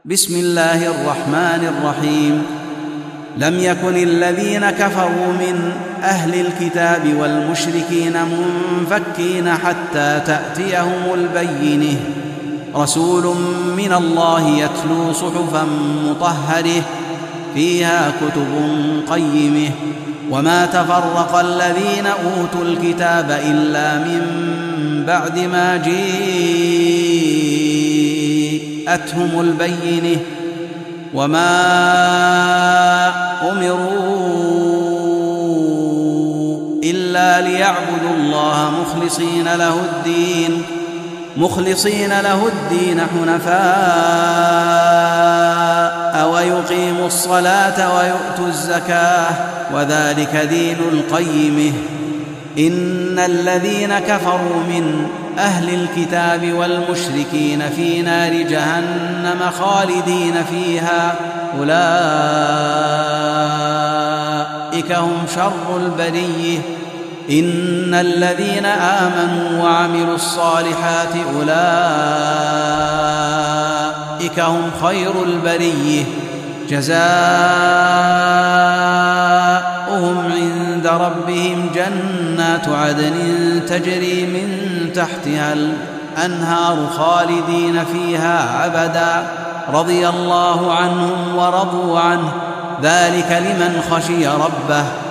بسم الله الرحمن الرحيم. لم يكن الذين كفروا من أهل الكتاب والمشركين منفكين حتى تأتيهم البينة، رسول من الله يتلو صحفا مطهرة فيها كتب قيمة. وما تفرق الذين أوتوا الكتاب إلا من بعد ما جاءتهم البينة، وما أمروا إلا ليعبدوا الله مخلصين له الدين حنفاء ويقيموا الصلاة ويؤتوا الزكاة وذلك دين القيمة. إن الذين كفروا من أهل الكتاب والمشركين في نار جهنم خالدين فيها، أولئك هم شر البرية. إن الذين آمنوا وعملوا الصالحات أولئك هم خير البرية، جزاؤهم عند ربهم جنات عدن تجري من تحتها الأنهار خالدين فيها أبدا، رضي الله عنهم ورضوا عنه، ذلك لمن خشي ربه.